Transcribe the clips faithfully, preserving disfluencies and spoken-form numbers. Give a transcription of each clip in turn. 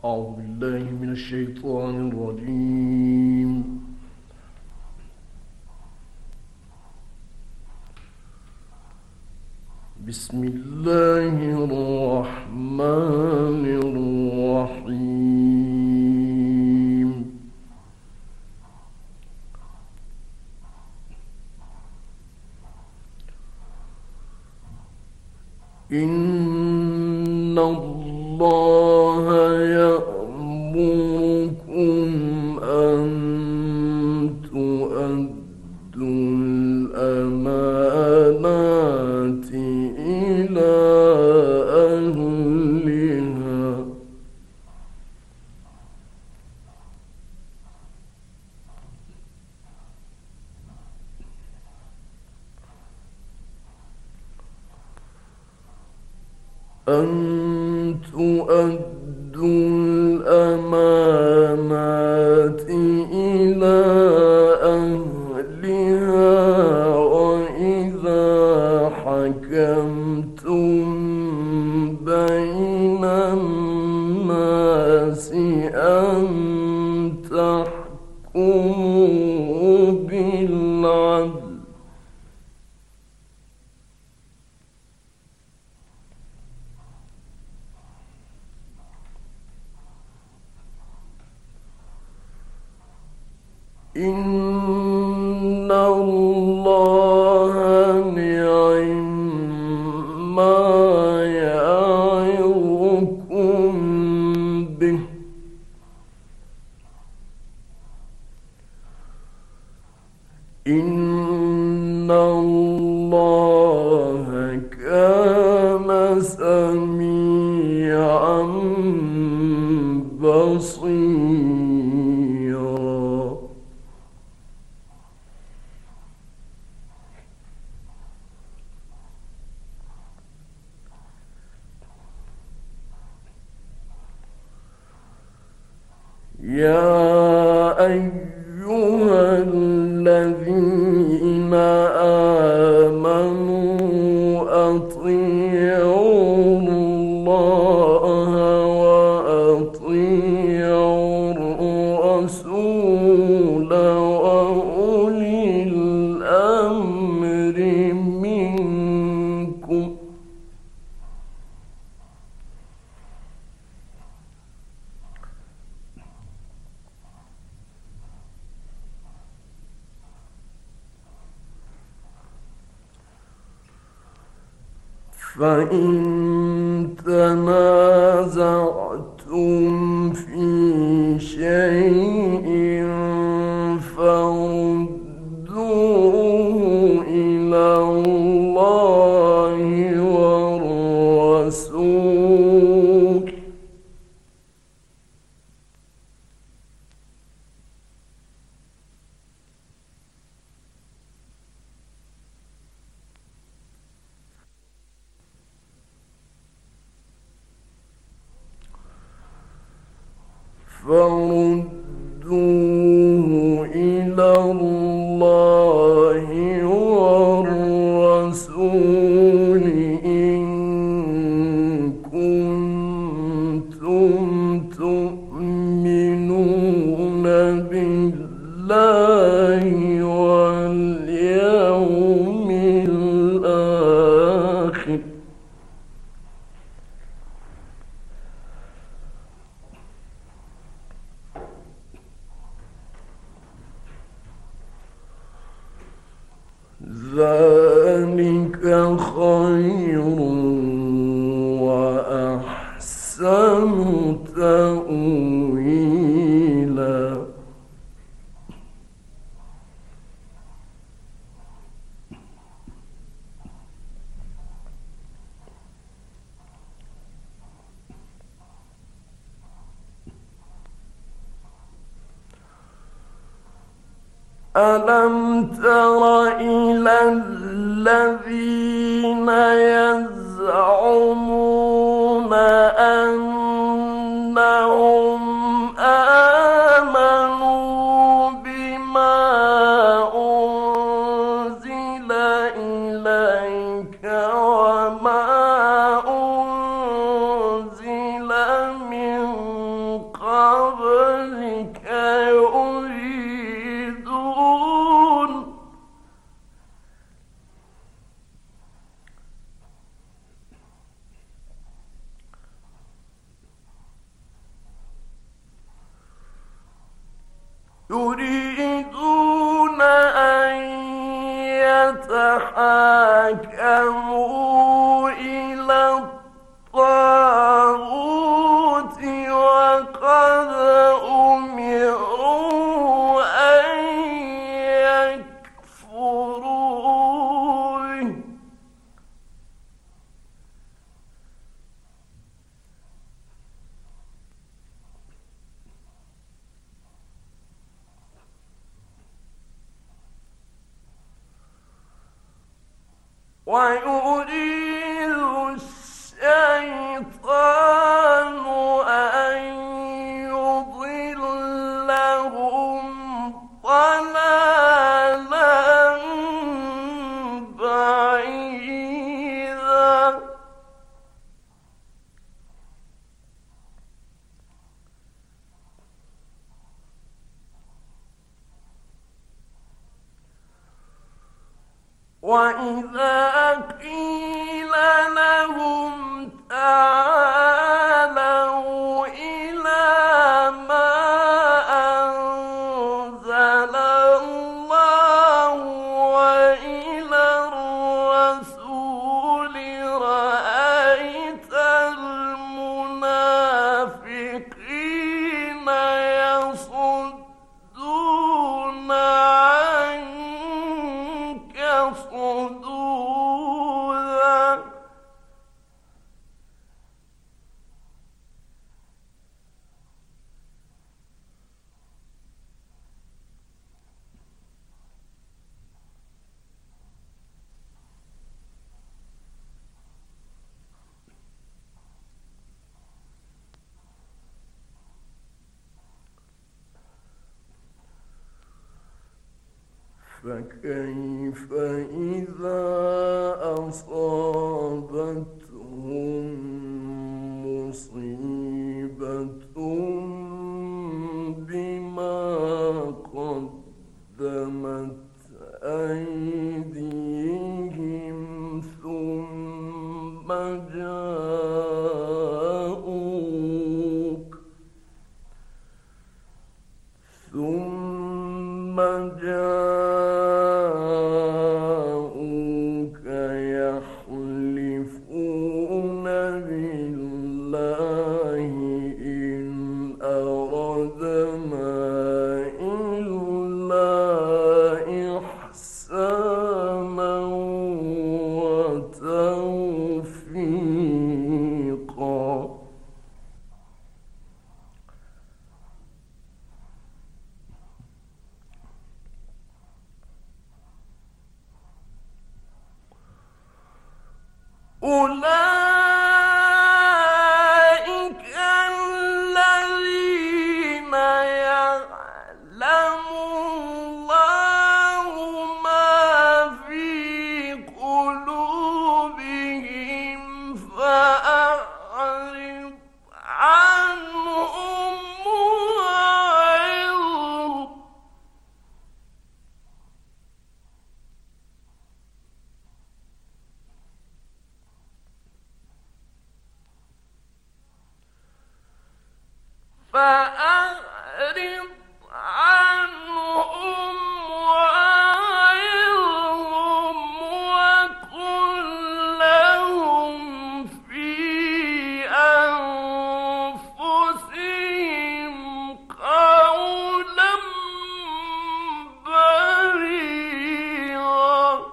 أعوذ بالله من الشيطان الرجيم. بسم الله الرحمن الرحيم. إن الله يأمركم أن تؤدوا الأمانات إلى أهلها أن تؤدوا الأمانات إلى أهلها وإذا حكمتم بين الناس أن تحكموا بالعدل. إن الله نعم ما يعظكم به إن الله كان سميعا بصيرا. يا أيها الذين آمنوا أطيعوا الله وأطيعوا الرسول وأولي الأمر منكم. فإن تنازعتم في شيء فردوه إلى الله والرسول فردوه إلى الله والرسول إن كنتم تؤمنون بالله واليوم الآخر. ذلك خير وأحسن تأويلا. ألم تر إلى الذين يزعمون أنهم آمنوا بما أنزل إليك وما أنزل من يريدون أن يتحاكموا إلى الطاغوت وقد أمروا أن يكفروا به ويريد الشيطان أن يضلهم ضلالا بعيدا وإذا قيل لهم تعالوا إلى ما أنزل الله وإلى الرسول رأيت المنافقين يصدون عنك صدودا فكيف إذا أصابتهم مصيبة بما قدمت أيديهم ثم جاءوك ثم جاءوك يحلفون بالله إن أردنا إلا إحسانا وتوفيقا أولئك الذين يعلم الله ما في قلوبهم فأعرض عنهم وعظهم فأعرض عنهم وعظهم وقل لهم في أنفسهم قولا بليغا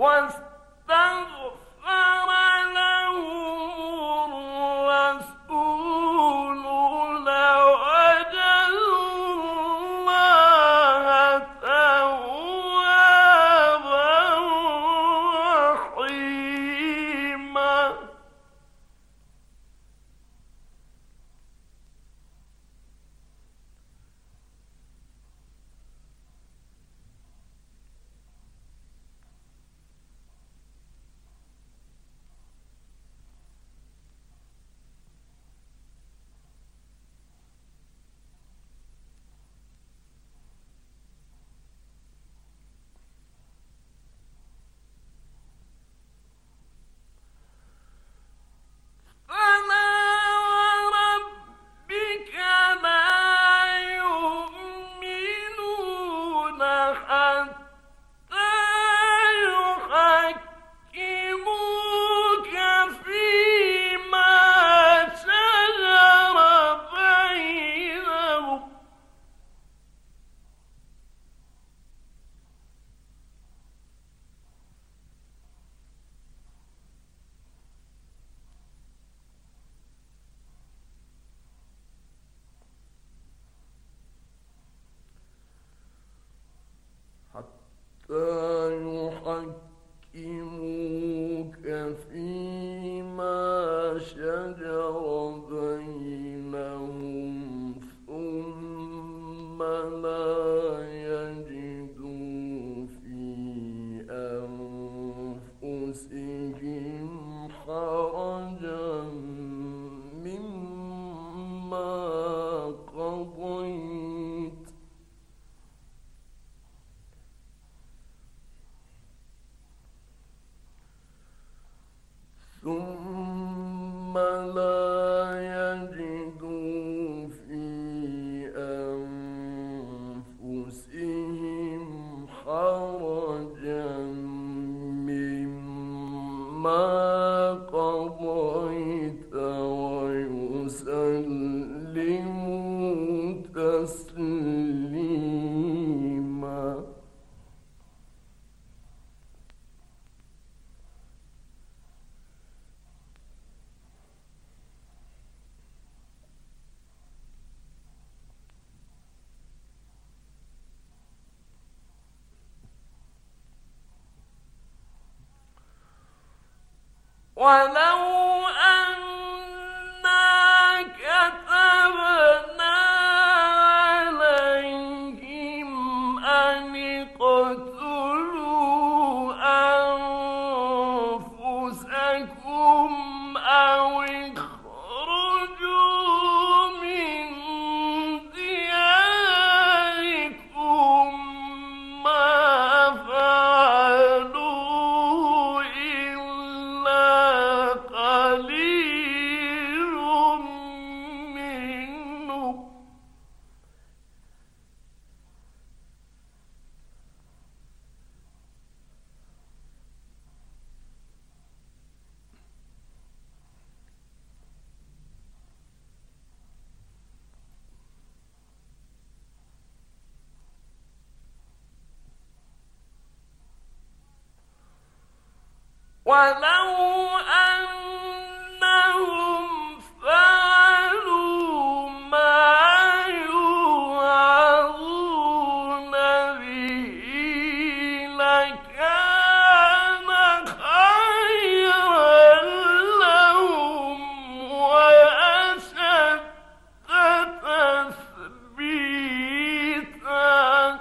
واستغفر لهم الرسول لوجدوا الله توابا رحيما. فلا وربك لا يؤمنون حتى يحكموك فيما شجر بينهم حتى يحكموك فيما شجر بينهم ثم لا يجدوا في أنفسهم حرجا مما قضيت ثم لا يجدوا في أنفسهم حرجا مما قضيت ويسلموا تسليما. ولو أنا كتبنا عليهم أن اقتلوا أنفسكم أو اخرجوا من دياركم ما فعلوا إلا قليل منهم ولو أنهم فعلوا ما يوعظون به لكان خيرا لهم وأشد تثبيتا.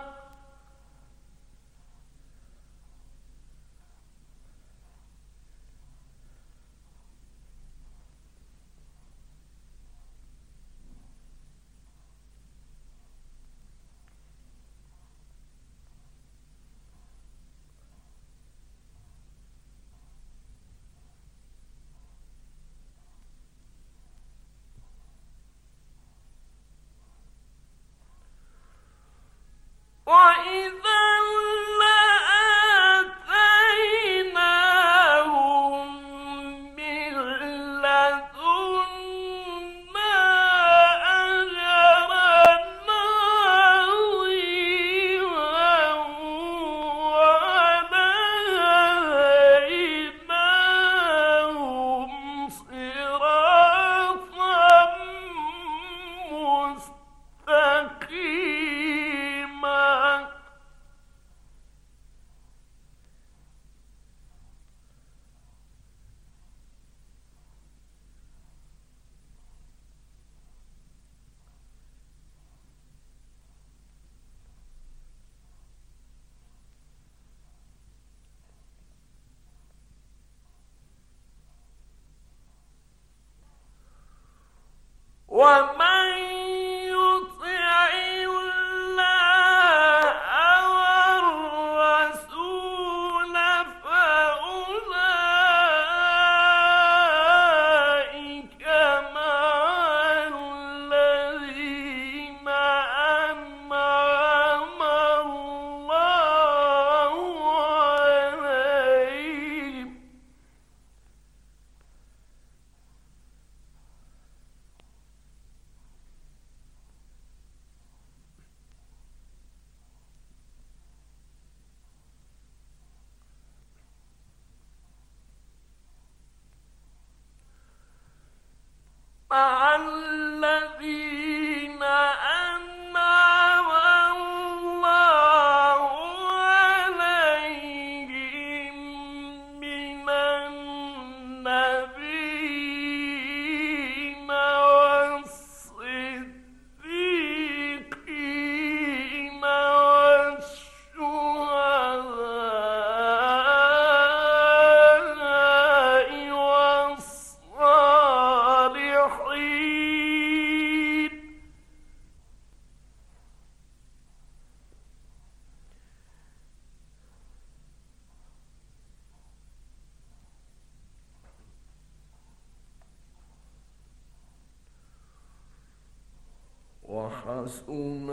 حسن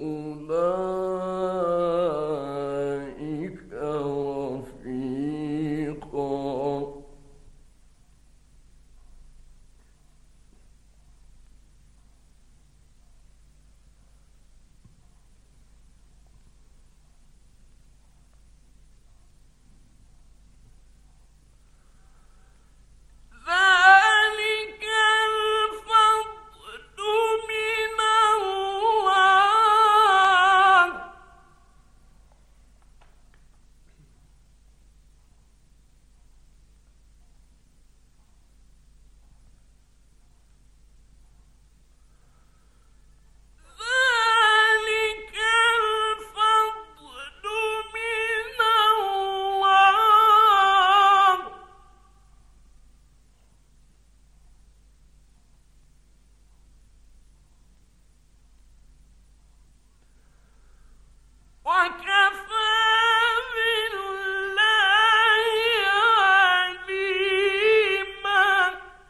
أولئك رفيقا. ذلك الفضل من الله. ذلك الفضل من الله. وكفى بالله عليما.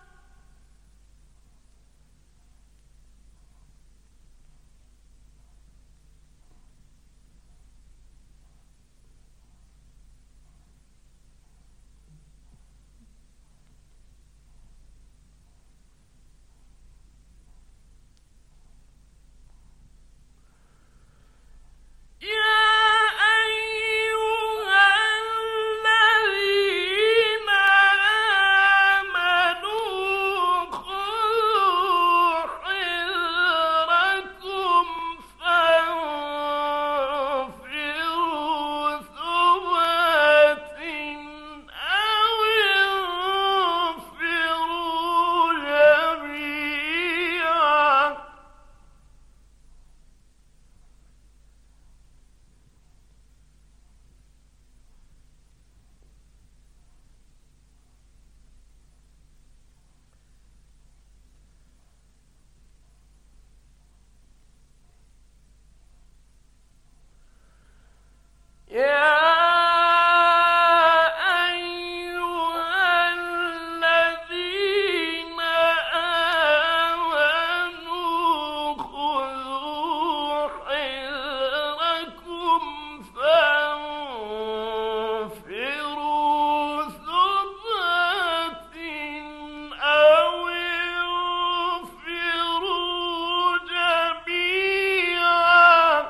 يا أيها الذين آمنوا خذوا حذركم فانفروا ثبات أو انفروا جميعا. يا أيها الذين آمنوا خذوا حذركم فانفروا ثبات أو انفروا جميعا.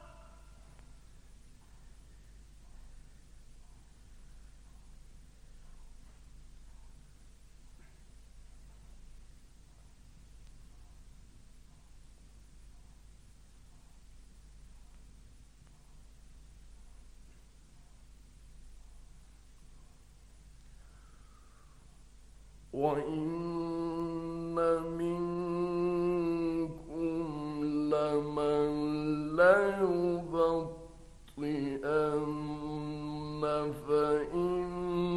وإن منكم لمن ليبطئن فإن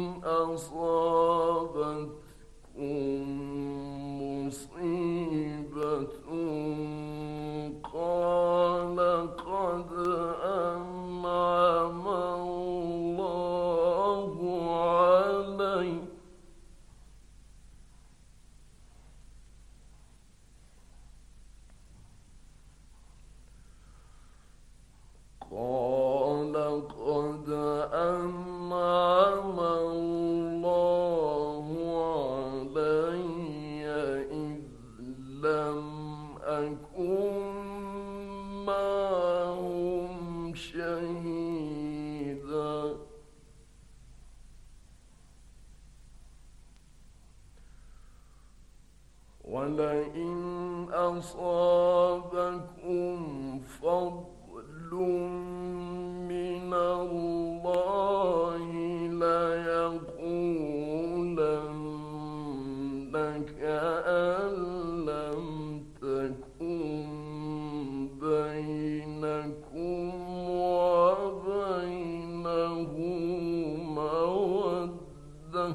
أصابتكم مصيبة قال قد أنعم الله علي. قال قد أنعم الله علي إذ لم أكن معهم شهيدا. ولئن أصابكم فضل من الله ليقولن كأن لم تكن بينكم وبينه مودة.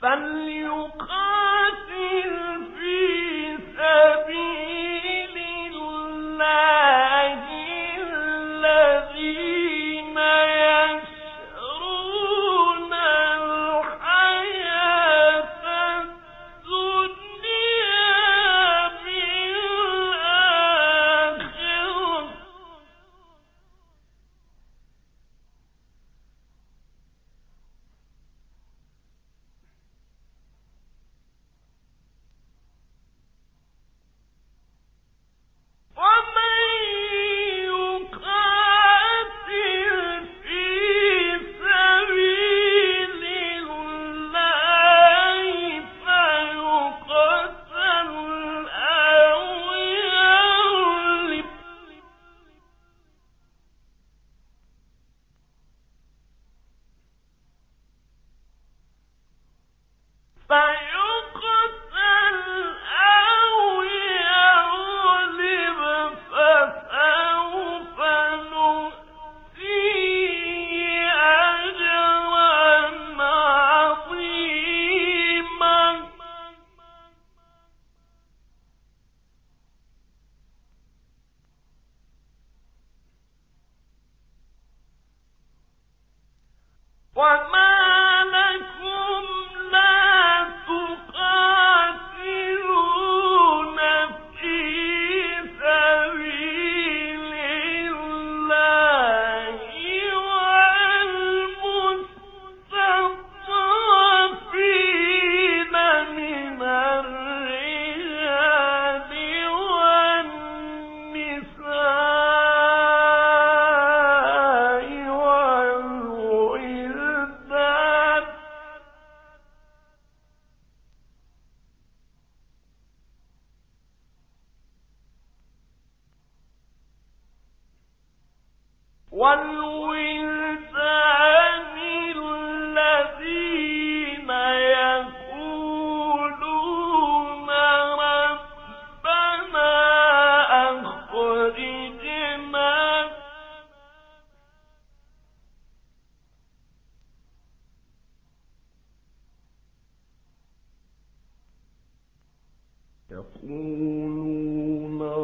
يقولون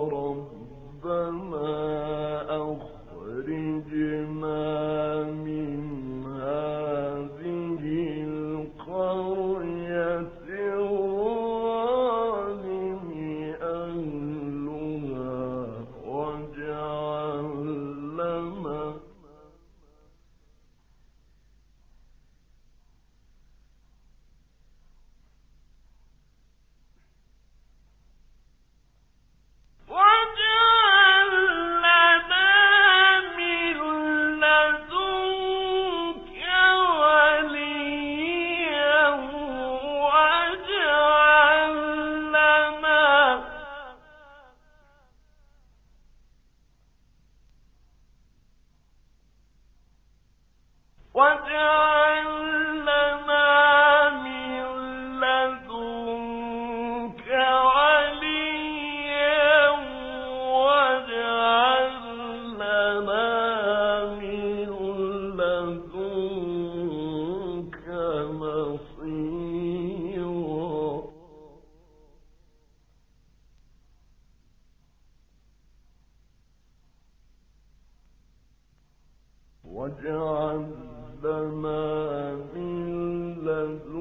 ربنا أخرجنا من هذه القرية الظالم أهلها واجعل لنا واجعل لنا من لدنك